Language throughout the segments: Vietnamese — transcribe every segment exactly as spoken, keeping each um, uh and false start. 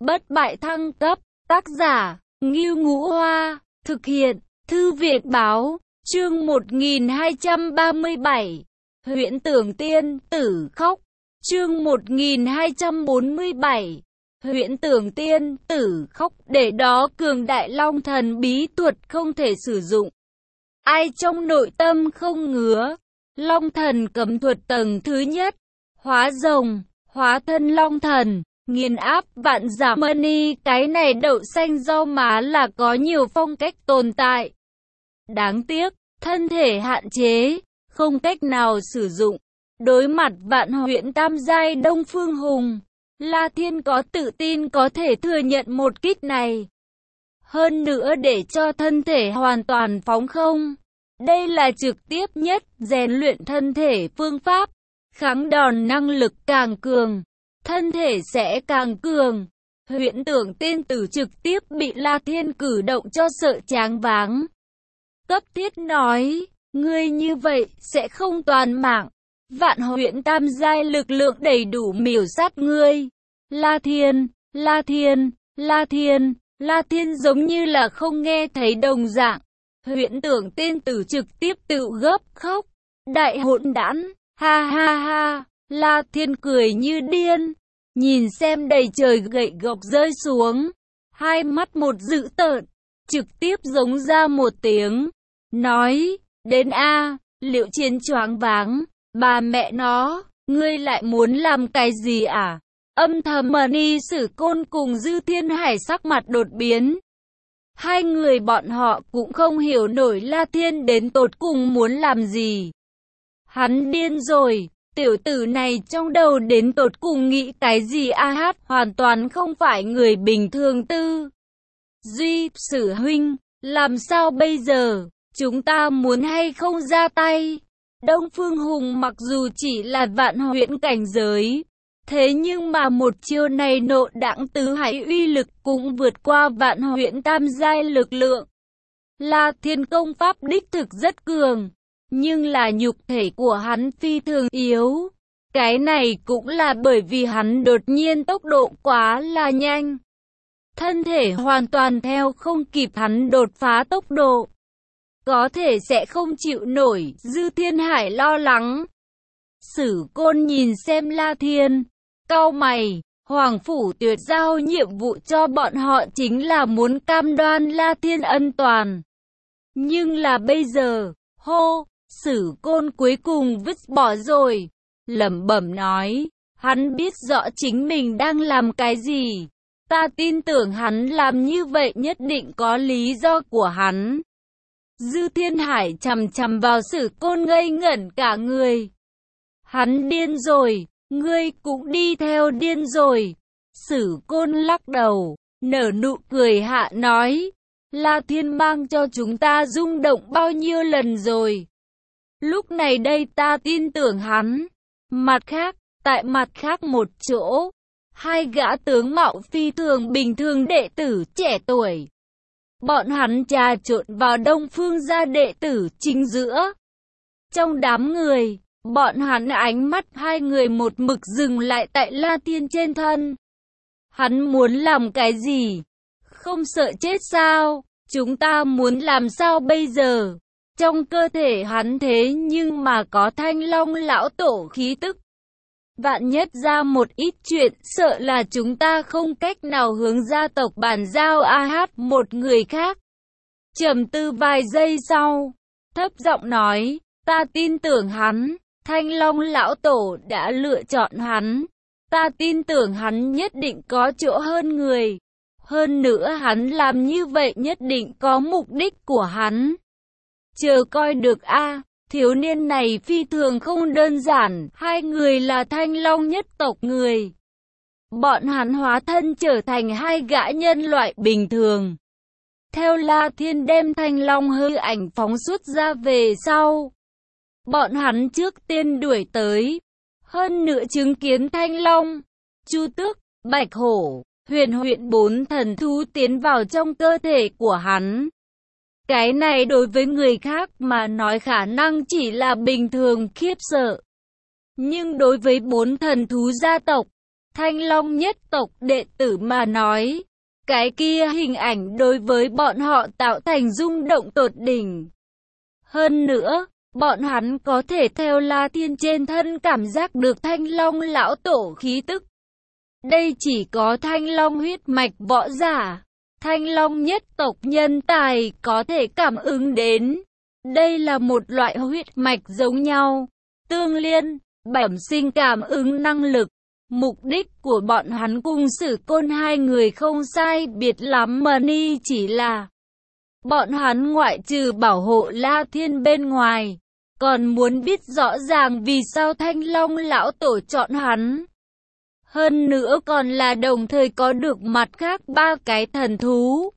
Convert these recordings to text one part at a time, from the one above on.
Bất bại thăng cấp, tác giả, Ngưu Ngũ Hoa, thực hiện, Thư viện Báo, chương một nghìn hai trăm ba mươi bảy, Huyễn Tưởng Tiên Tử Khóc, chương một nghìn hai trăm bốn mươi bảy, Huyễn Tưởng Tiên Tử Khóc, để đó cường đại long thần bí thuật không thể sử dụng. Ai trong nội tâm không ngứa, long thần cấm thuật tầng thứ nhất, hóa rồng, hóa thân long thần, nghiền áp vạn giả mani, cái này đậu xanh rau má là có nhiều phong cách tồn tại. Đáng tiếc, thân thể hạn chế, không cách nào sử dụng. Đối mặt vạn huyễn tam giai Đông Phương Hùng, La Thiên có tự tin có thể thừa nhận một kích này. Hơn nữa để cho thân thể hoàn toàn phóng không. Đây là trực tiếp nhất rèn luyện thân thể phương pháp. Kháng đòn năng lực càng cường, thân thể sẽ càng cường. Huyễn Tưởng Tiên Tử trực tiếp bị La Thiên cử động cho sợ choáng váng. Cấp thiết nói, ngươi như vậy sẽ không toàn mạng. Vạn huyễn tam giai lực lượng đầy đủ miểu sát ngươi. La Thiên, La Thiên, La Thiên, La Thiên giống như là không nghe thấy đồng dạng. Huyễn Tưởng Tiên Tử trực tiếp tự gấp khóc. Đại hỗn đản, ha ha ha, La Thiên cười như điên. Nhìn xem đầy trời gậy gộc rơi xuống. Hai mắt một dữ tợn, trực tiếp giống ra một tiếng. Nói, đến a, Liệu Chiến choáng váng. Bà mẹ nó, ngươi lại muốn làm cái gì à? Âm thầm Mani Sử Côn cùng Dư Thiên Hải sắc mặt đột biến. Hai người bọn họ cũng không hiểu nổi La Thiên đến tột cùng muốn làm gì. Hắn điên rồi, tiểu tử này trong đầu đến tột cùng nghĩ cái gì a hát, hoàn toàn không phải người bình thường tư. Duy, Sử huynh, làm sao bây giờ? Chúng ta muốn hay không ra tay? Đông Phương Hùng mặc dù chỉ là vạn huyễn cảnh giới, thế nhưng mà một chiêu này nộ đãng tứ hải uy lực cũng vượt qua vạn huyễn tam giai lực lượng. La Thiên công pháp đích thực rất cường, nhưng là nhục thể của hắn phi thường yếu. Cái này cũng là bởi vì hắn đột nhiên tốc độ quá là nhanh. Thân thể hoàn toàn theo không kịp hắn đột phá tốc độ. Có thể sẽ không chịu nổi, Dư Thiên Hải lo lắng. Sử Côn nhìn xem La Thiên, cau mày, Hoàng Phủ Tuyệt giao nhiệm vụ cho bọn họ chính là muốn cam đoan La Thiên ân toàn. Nhưng là bây giờ, hô, Sử Côn cuối cùng vứt bỏ rồi, lẩm bẩm nói, hắn biết rõ chính mình đang làm cái gì. Ta tin tưởng hắn làm như vậy nhất định có lý do của hắn. Dư Thiên Hải chằm chằm vào Sử Côn ngây ngẩn cả người. Hắn điên rồi, ngươi cũng đi theo điên rồi. Sử Côn lắc đầu, nở nụ cười hạ nói, La Thiên mang cho chúng ta rung động bao nhiêu lần rồi. Lúc này đây ta tin tưởng hắn. Mặt khác, tại mặt khác một chỗ, hai gã tướng mạo phi thường bình thường đệ tử trẻ tuổi. Bọn hắn trà trộn vào Đông Phương gia đệ tử chính giữa. Trong đám người, bọn hắn ánh mắt hai người một mực dừng lại tại La Thiên trên thân. Hắn muốn làm cái gì? Không sợ chết sao? Chúng ta muốn làm sao bây giờ? Trong cơ thể hắn thế nhưng mà có Thanh Long lão tổ khí tức. Vạn nhất ra một ít chuyện, sợ là chúng ta không cách nào hướng gia tộc bàn giao a hát một người khác. Trầm tư vài giây sau, thấp giọng nói, ta tin tưởng hắn, Thanh Long lão tổ đã lựa chọn hắn. Ta tin tưởng hắn nhất định có chỗ hơn người. Hơn nữa hắn làm như vậy nhất định có mục đích của hắn. Chờ coi được a. Thiếu niên này phi thường không đơn giản, hai người là Thanh Long nhất tộc người. Bọn hắn hóa thân trở thành hai gã nhân loại bình thường. Theo La Thiên đem Thanh Long hư ảnh phóng xuất ra về sau. Bọn hắn trước tiên đuổi tới. Hơn nữa chứng kiến Thanh Long, Chu Tước, Bạch Hổ, Huyền Huyền bốn thần thú tiến vào trong cơ thể của hắn. Cái này đối với người khác mà nói khả năng chỉ là bình thường khiếp sợ. Nhưng đối với bốn thần thú gia tộc, Thanh Long nhất tộc đệ tử mà nói, cái kia hình ảnh đối với bọn họ tạo thành rung động tột đỉnh. Hơn nữa, bọn hắn có thể theo La Thiên trên thân cảm giác được Thanh Long lão tổ khí tức. Đây chỉ có Thanh Long huyết mạch võ giả, Thanh Long nhất tộc nhân tài có thể cảm ứng đến. Đây là một loại huyết mạch giống nhau, tương liên, bẩm sinh cảm ứng năng lực. Mục đích của bọn hắn cùng Sử Côn hai người không sai biệt lắm mà ni chỉ là bọn hắn ngoại trừ bảo hộ La Thiên bên ngoài, còn muốn biết rõ ràng vì sao Thanh Long lão tổ chọn hắn. Hơn nữa còn là đồng thời có được mặt khác ba cái thần thú.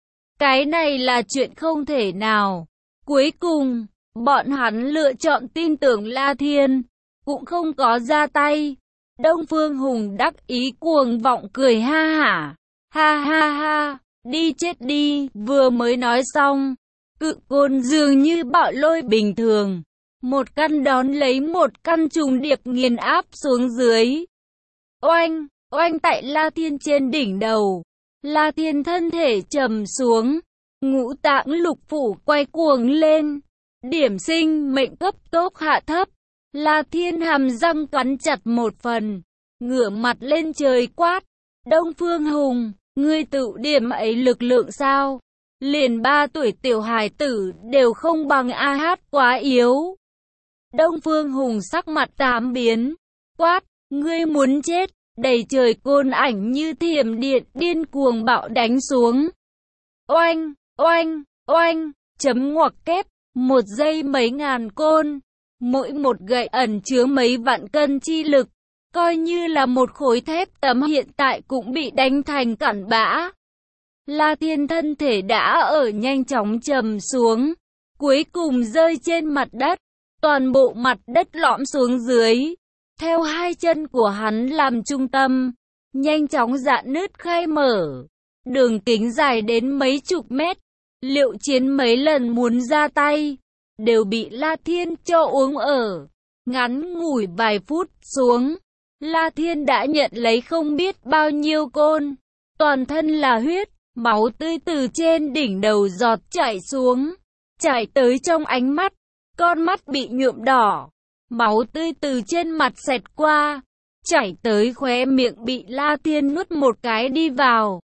Cái này là chuyện không thể nào. Cuối cùng, bọn hắn lựa chọn tin tưởng La Thiên, cũng không có ra tay. Đông Phương Hùng đắc ý cuồng vọng cười ha hả. Ha ha ha, đi chết đi, vừa mới nói xong. Cự côn dường như bạo lôi bình thường. Một căn đón lấy một căn trùng điệp nghiền áp xuống dưới. Oanh, oanh tại La Thiên trên đỉnh đầu. La Thiên thân thể trầm xuống. Ngũ tạng lục phủ quay cuồng lên. Điểm sinh mệnh cấp tốc hạ thấp. La Thiên hàm răng cắn chặt một phần. Ngửa mặt lên trời quát. Đông Phương Hùng, ngươi tự điểm ấy lực lượng sao? Liền ba tuổi tiểu hài tử đều không bằng a hát quá yếu. Đông Phương Hùng sắc mặt tám biến. Quát, ngươi muốn chết. Đầy trời côn ảnh như thiểm điện điên cuồng bạo đánh xuống. Oanh, oanh, oanh, chấm ngoặc kép, một giây mấy ngàn côn. Mỗi một gậy ẩn chứa mấy vạn cân chi lực. Coi như là một khối thép tấm hiện tại cũng bị đánh thành cặn bã. La Thiên thân thể đã ở nhanh chóng trầm xuống. Cuối cùng rơi trên mặt đất. Toàn bộ mặt đất lõm xuống dưới. Theo hai chân của hắn làm trung tâm, nhanh chóng rạn nứt khai mở. Đường kính dài đến mấy chục mét. Liệu chiến mấy lần muốn ra tay, đều bị La Thiên cho uống ở. Ngắn ngủi vài phút xuống, La Thiên đã nhận lấy không biết bao nhiêu côn. Toàn thân là huyết, máu tươi từ trên đỉnh đầu giọt chảy xuống, chảy tới trong ánh mắt. Con mắt bị nhuộm đỏ. Máu tươi từ trên mặt xẹt qua, chảy tới khóe miệng bị La Thiên nuốt một cái đi vào.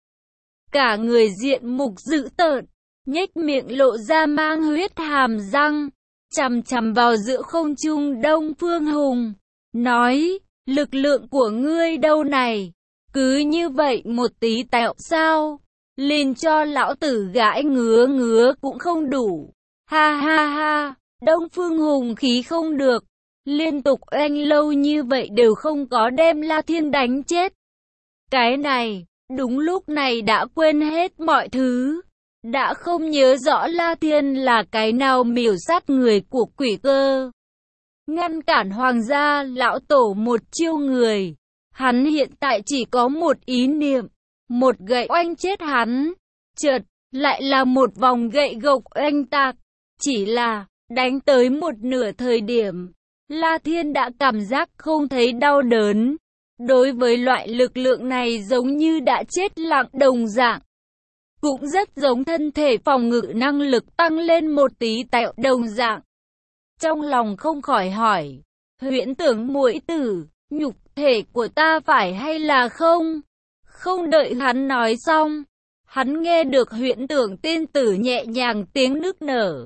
Cả người diện mục dữ tợn, nhếch miệng lộ ra mang huyết hàm răng, chằm chằm vào giữa không trung Đông Phương Hùng, nói, lực lượng của ngươi đâu này, cứ như vậy một tí tẹo sao, liền cho lão tử gãi ngứa ngứa cũng không đủ. Ha ha ha, Đông Phương Hùng khí không được. Liên tục oanh lâu như vậy đều không có đem La Thiên đánh chết. Cái này, đúng lúc này đã quên hết mọi thứ. Đã không nhớ rõ La Thiên là cái nào miểu sát người của quỷ cơ. Ngăn cản hoàng gia lão tổ một chiêu người. Hắn hiện tại chỉ có một ý niệm. Một gậy oanh chết hắn. Chợt, lại là một vòng gậy gộc oanh tạc. Chỉ là, đánh tới một nửa thời điểm. La Thiên đã cảm giác không thấy đau đớn. Đối với loại lực lượng này giống như đã chết lặng đồng dạng. Cũng rất giống thân thể phòng ngự năng lực tăng lên một tí tẹo đồng dạng. Trong lòng không khỏi hỏi. Huyễn Tưởng muội tử, nhục thể của ta phải hay là không? Không đợi hắn nói xong. Hắn nghe được Huyễn Tưởng tiên tử nhẹ nhàng tiếng nức nở.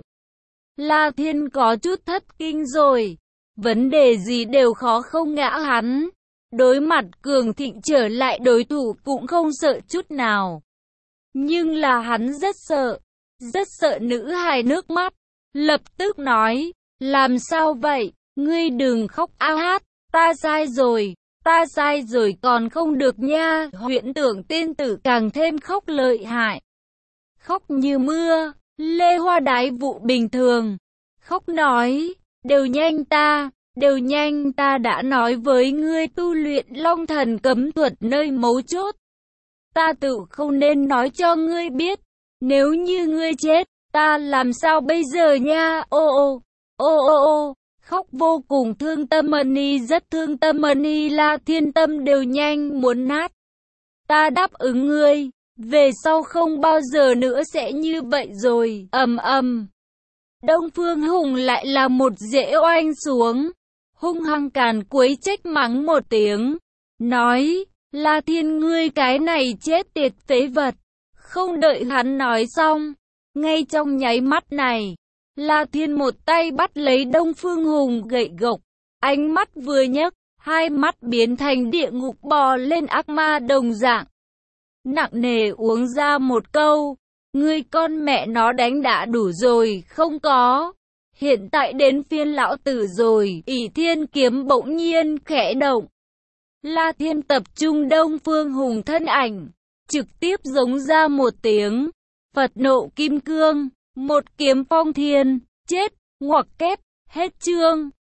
La Thiên có chút thất kinh rồi. Vấn đề gì đều khó không ngã hắn. Đối mặt cường thịnh trở lại đối thủ cũng không sợ chút nào. Nhưng là hắn rất sợ. Rất sợ nữ hài nước mắt. Lập tức nói. Làm sao vậy? Ngươi đừng khóc a hát. Ta sai rồi. Ta sai rồi còn không được nha. Huyễn Tưởng tiên tử càng thêm khóc lợi hại. Khóc như mưa. Lê hoa đái vụ bình thường. Khóc nói. Đều nhanh ta, đều nhanh ta đã nói với ngươi tu luyện Long Thần cấm thuật nơi mấu chốt. Ta tự không nên nói cho ngươi biết. Nếu như ngươi chết, ta làm sao bây giờ nha? Ô ô, ô ô ô, khóc vô cùng thương tâm. Mani rất thương tâm. Mani La Thiên tâm đều nhanh muốn nát. Ta đáp ứng ngươi, về sau không bao giờ nữa sẽ như vậy rồi. Ầm ầm. Đông Phương Hùng lại là một rễ oanh xuống, hung hăng càn quấy trách mắng một tiếng, nói: La Thiên ngươi cái này chết tiệt phế vật. Không đợi hắn nói xong, ngay trong nháy mắt này, La Thiên một tay bắt lấy Đông Phương Hùng gậy gộc, ánh mắt vừa nhấc, hai mắt biến thành địa ngục bò lên ác ma đồng dạng. Nặng nề uống ra một câu: ngươi con mẹ nó đánh đã đủ rồi, không có. Hiện tại đến phiên lão tử rồi. Ỷ Thiên kiếm bỗng nhiên khẽ động. La Thiên tập trung Đông Phương Hùng thân ảnh, trực tiếp giống ra một tiếng Phật nộ kim cương, một kiếm phong thiên, chết, ngoặc kép, hết chương.